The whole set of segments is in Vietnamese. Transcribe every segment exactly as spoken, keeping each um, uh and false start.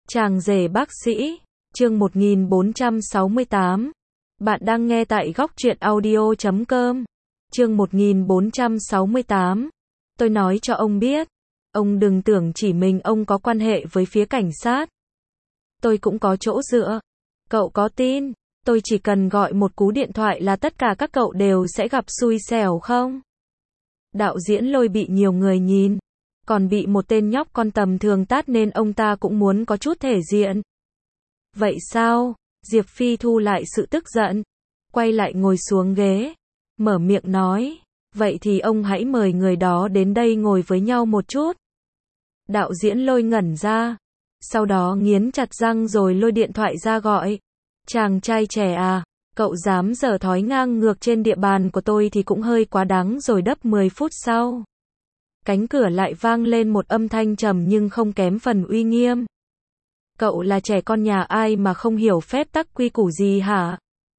Chàng rể bác sĩ, chương một nghìn bốn trăm sáu mươi tám. Bạn đang nghe tại góc truyện audio chấm com. Chương một nghìn bốn trăm sáu mươi tám. Tôi nói cho ông biết, ông đừng tưởng chỉ mình ông có quan hệ với phía cảnh sát. Tôi cũng có chỗ dựa. Cậu có tin, tôi chỉ cần gọi một cú điện thoại là tất cả các cậu đều sẽ gặp xui xẻo không? Đạo diễn Lôi bị nhiều người nhìn, còn bị một tên nhóc con tầm thường tát nên ông ta cũng muốn có chút thể diện. Vậy sao? Diệp Phi thu lại sự tức giận, quay lại ngồi xuống ghế, mở miệng nói, vậy thì ông hãy mời người đó đến đây ngồi với nhau một chút. Đạo diễn Lôi ngẩn ra, sau đó nghiến chặt răng rồi lôi điện thoại ra gọi. Chàng trai trẻ à, cậu dám giở thói ngang ngược trên địa bàn của tôi thì cũng hơi quá đáng rồi. Đấp mười phút sau, cánh cửa lại vang lên một âm thanh trầm nhưng không kém phần uy nghiêm. Cậu là trẻ con nhà ai mà không hiểu phép tắc quy củ gì hả?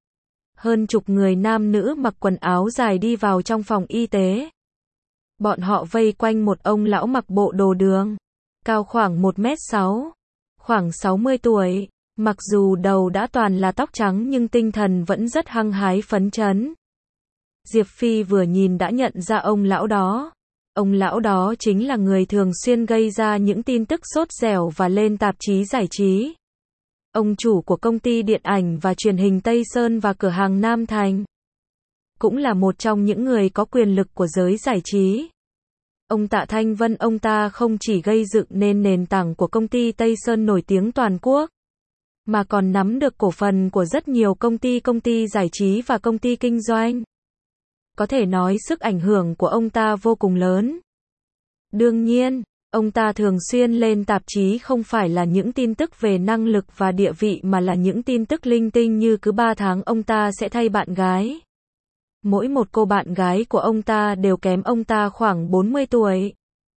Hơn chục người nam nữ mặc quần áo dài đi vào trong phòng y tế. Bọn họ vây quanh một ông lão mặc bộ đồ đường, cao khoảng một mét sáu, khoảng sáu mươi tuổi. Mặc dù đầu đã toàn là tóc trắng nhưng tinh thần vẫn rất hăng hái phấn chấn. Diệp Phi vừa nhìn đã nhận ra ông lão đó. Ông lão đó chính là người thường xuyên gây ra những tin tức sốt dẻo và lên tạp chí giải trí. Ông chủ của công ty điện ảnh và truyền hình Tây Sơn và cửa hàng Nam Thành. Cũng là một trong những người có quyền lực của giới giải trí. Ông Tạ Thanh Vân, ông ta không chỉ gây dựng nên nền tảng của công ty Tây Sơn nổi tiếng toàn quốc, mà còn nắm được cổ phần của rất nhiều công ty, công ty giải trí và công ty kinh doanh. Có thể nói sức ảnh hưởng của ông ta vô cùng lớn. Đương nhiên, ông ta thường xuyên lên tạp chí không phải là những tin tức về năng lực và địa vị mà là những tin tức linh tinh như cứ ba tháng ông ta sẽ thay bạn gái. Mỗi một cô bạn gái của ông ta đều kém ông ta khoảng bốn mươi tuổi.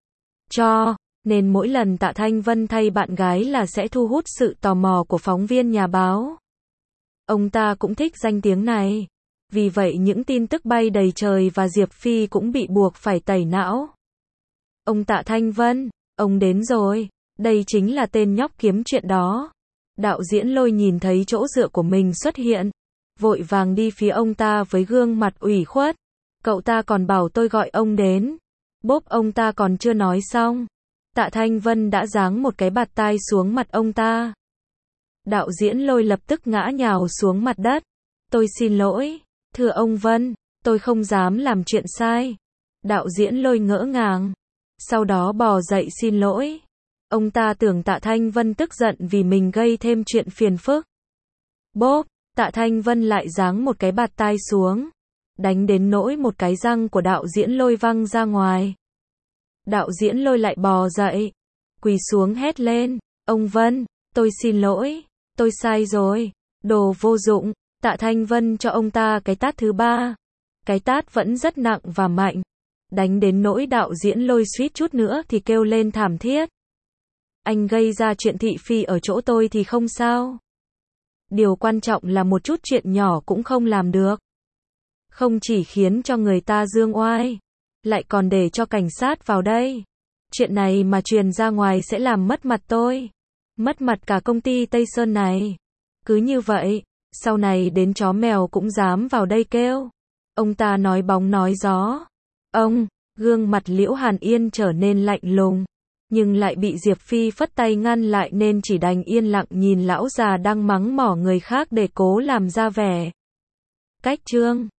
Cho nên mỗi lần Tạ Thanh Vân thay bạn gái là sẽ thu hút sự tò mò của phóng viên nhà báo. Ông ta cũng thích danh tiếng này. Vì vậy những tin tức bay đầy trời và Diệp Phi cũng bị buộc phải tẩy não. Ông Tạ Thanh Vân, ông đến rồi, đây chính là tên nhóc kiếm chuyện đó. Đạo diễn Lôi nhìn thấy chỗ dựa của mình xuất hiện, vội vàng đi phía ông ta với gương mặt ủy khuất. Cậu ta còn bảo tôi gọi ông đến. Bốp, ông ta còn chưa nói xong, Tạ Thanh Vân đã giáng một cái bạt tai xuống mặt ông ta. Đạo diễn Lôi lập tức ngã nhào xuống mặt đất. Tôi xin lỗi, thưa ông Vân, tôi không dám làm chuyện sai. Đạo diễn Lôi ngỡ ngàng, sau đó bò dậy xin lỗi. Ông ta tưởng Tạ Thanh Vân tức giận vì mình gây thêm chuyện phiền phức. Bốp, Tạ Thanh Vân lại giáng một cái bạt tai xuống, đánh đến nỗi một cái răng của đạo diễn Lôi văng ra ngoài. Đạo diễn Lôi lại bò dậy, quỳ xuống hét lên, ông Vân, tôi xin lỗi, tôi sai rồi, đồ vô dụng. Tạ Thanh Vân cho ông ta cái tát thứ ba. Cái tát vẫn rất nặng và mạnh, đánh đến nỗi đạo diễn Lôi suýt chút nữa thì kêu lên thảm thiết. Anh gây ra chuyện thị phi ở chỗ tôi thì không sao. Điều quan trọng là một chút chuyện nhỏ cũng không làm được. Không chỉ khiến cho người ta dương oai, lại còn để cho cảnh sát vào đây. Chuyện này mà truyền ra ngoài sẽ làm mất mặt tôi, mất mặt cả công ty Tây Sơn này. Cứ như vậy, sau này đến chó mèo cũng dám vào đây kêu. Ông ta nói bóng nói gió. Ông, gương mặt Liễu Hàn Yên trở nên lạnh lùng, nhưng lại bị Diệp Phi phất tay ngăn lại nên chỉ đành yên lặng nhìn lão già đang mắng mỏ người khác để cố làm ra vẻ. Cách chương